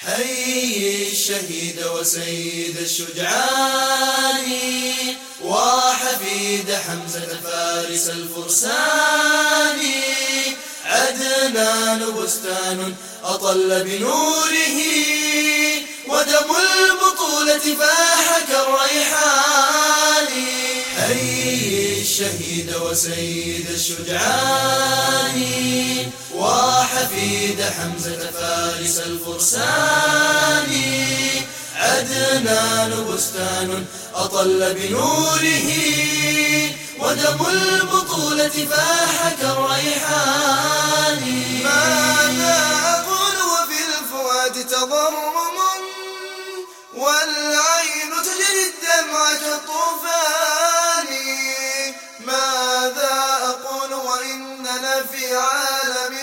حي الشهيد وسيد الشجعان وحفيد حمزة فارس الفرسان. عدنان بستان أطل بنوره ودم البطولة فاح كالريحان. حي الشهيد وسيد الشجعان وحفيد حمزة فارس الفرسان. عدنان بستان أطل بنوره ودم البطولة فاح كالريحان. ماذا أقول وفي الفؤاد تضرم والعين تجري الدمع كالطوفان. ماذا أقول وإننا في عالم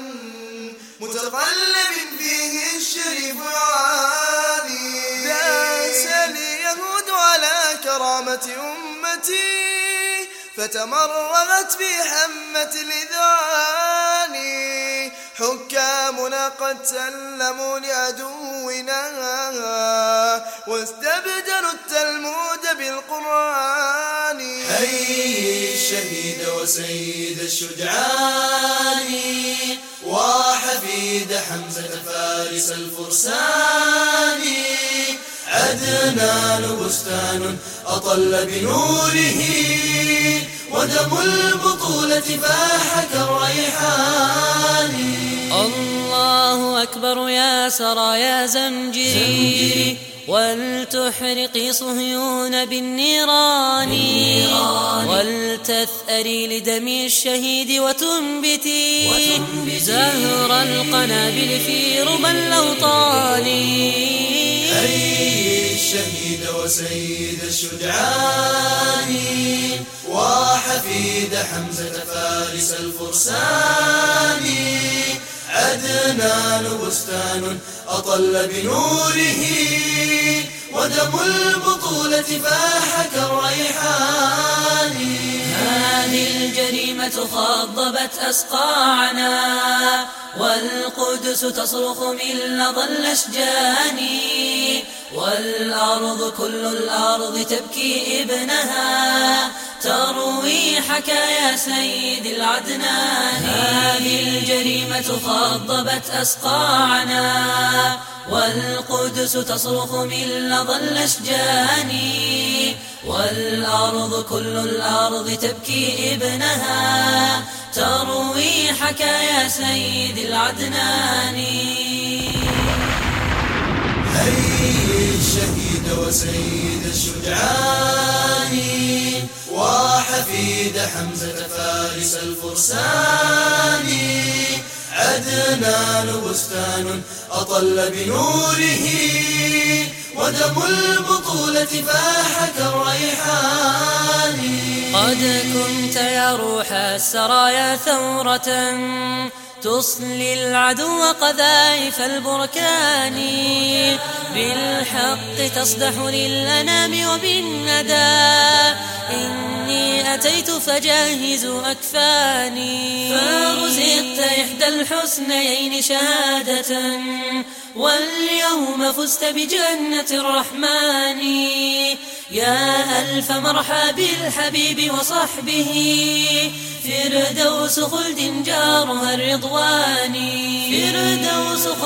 متقلب فيه الشريف يعاني. داس اليهود على كرامة أمتي فتمرغت في حمة الإذعان. حكامنا قد سلموا لعدونا واستبدلوا التلمود بالقرآن. حي الشهيد وسيد الشجعان وحفيد حمزة فارس الفرسان. عدنان بستان أطل بنوره ودم البطولة فاح كالريحان. الله أكبر يا سرايا زمجري ولتحرقي صهيون بالنيران. ولتثأري لدم الشهيد وتنبتي زهر القنابل في ربى الأوطان. حي الشهيد وسيد الشجعان وحفيد حمزة فارس الفرسان. عدنان بستان أطل بنوره ودم البطولة فاح كالريحان. هذه الجريمة خضبت أسقاعنا والقدس تصرخ من لظى الأشجان. والأرض كل الأرض تبكي ابنها تروي حكايا سيد العدنان. هذه الجريمة خضبت أسقاعنا والقدس تصرخ من لظى الأشجان. والأرض كل الأرض تبكي ابنها تروي حكايا سيد العدنان. حي الشهيد وسيد الشجعان وحفيد حمزة فارس الفرسان. عدنان بستان أطل بنوره ودم البطولة فاح كالريحان. قد كنت يا روح السرايا ثورة تصلي العدو قذائف البركان. بالحق تصدح للأنام وبالندى إني أتيت فجهزوا أكفاني. فرزقت إحدى الحسنيين شهادة واليوم فزت بجنة الرحمن. يا ألف مرحى بالحبيب وصحبه فردوس خلد جارها الرضوان. فردوس